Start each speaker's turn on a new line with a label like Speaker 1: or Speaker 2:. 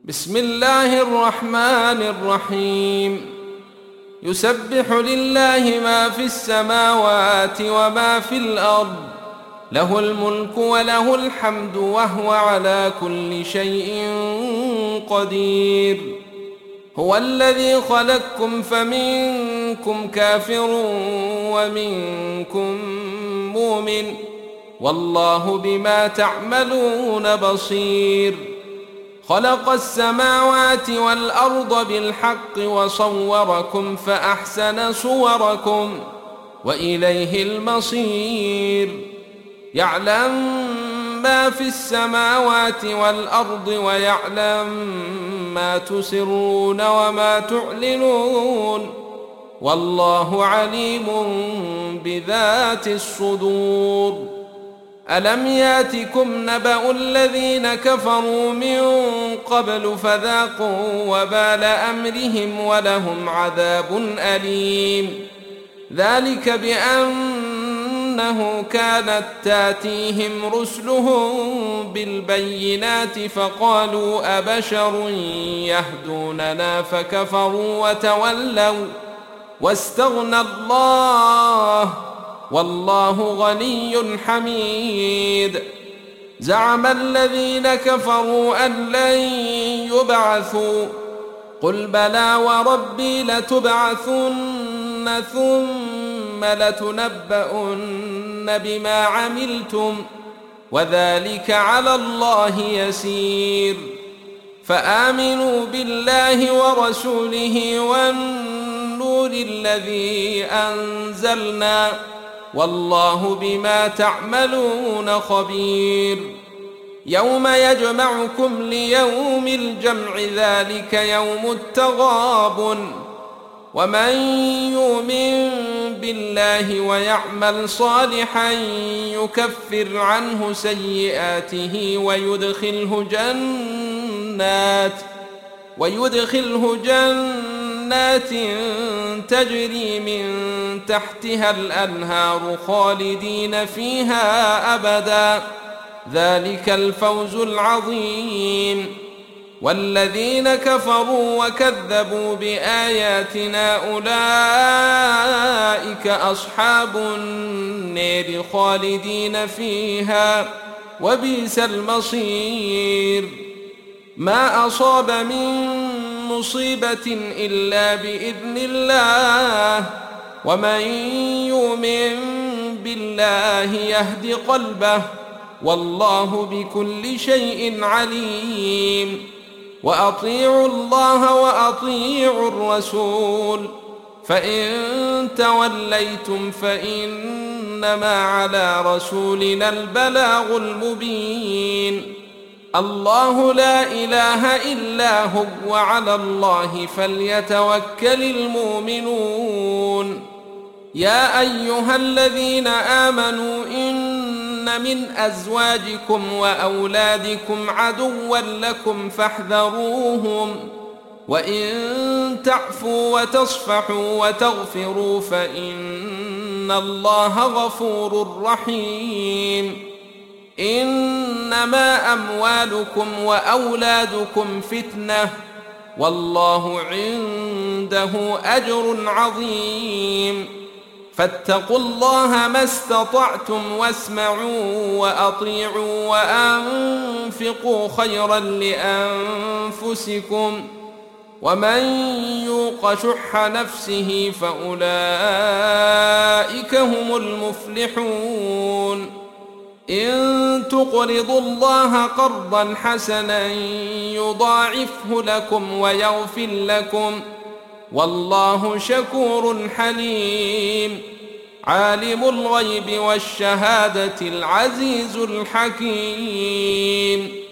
Speaker 1: بسم الله الرحمن الرحيم. يسبح لله ما في السماوات وما في الأرض، له الملك وله الحمد وهو على كل شيء قدير. هو الذي خلقكم فمنكم كافر ومنكم مؤمن، والله بما تعملون بصير. خلق السماوات والأرض بالحق وصوركم فأحسن صوركم وإليه المصير. يعلم ما في السماوات والأرض ويعلم ما تسرون وما تعلنون، والله عليم بذات الصدور. ألم ياتكم نبأ الذين كفروا من قبل فذاقوا وبال أمرهم ولهم عذاب أليم. ذلك بأنه كانت تاتيهم رسلهم بالبينات فقالوا أبشر يهدوننا فكفروا وتولوا واستغنى الله، والله غني حميد. زعم الذين كفروا أن لن يبعثوا، قل بلى وربي لتبعثن ثم لتنبؤن بما عملتم وذلك على الله يسير. فآمنوا بالله ورسوله والنور الذي أنزلنا، والله بما تعملون خبير. يوم يجمعكم ليوم الجمع ذلك يوم التغابن، ومن يؤمن بالله ويعمل صالحا يكفر عنه سيئاته ويدخله جنات تجري من تحتها الأنهار خالدين فيها أبدا، ذلك الفوز العظيم. والذين كفروا وكذبوا بآياتنا أولئك أصحاب النار خالدين فيها وبئس المصير. ما أصاب من مصيبة إلا بإذن الله، ومن يؤمن بالله يهد قلبه، والله بكل شيء عليم. وأطيعوا الله وأطيعوا الرسول، فإن توليتم فإنما على رسولنا البلاغ المبين. الله لا إله إلا هو وعلى الله فليتوكل المؤمنون. يا أيها الذين آمنوا إن من أزواجكم وأولادكم عدوا لكم فاحذروهم، وإن تعفوا وتصفحوا وتغفروا فإن الله غفور رحيم. إنما أموالكم وأولادكم فتنة، والله عنده أجر عظيم. فاتقوا الله ما استطعتم واسمعوا وأطيعوا وأنفقوا خيرا لأنفسكم، ومن يوق شح نفسه فأولئك هم المفلحون. إن تقرضوا الله قرضا حسنا يضاعفه لكم ويغفر لكم، والله شكور حليم. عالم الغيب والشهادة العزيز الحكيم.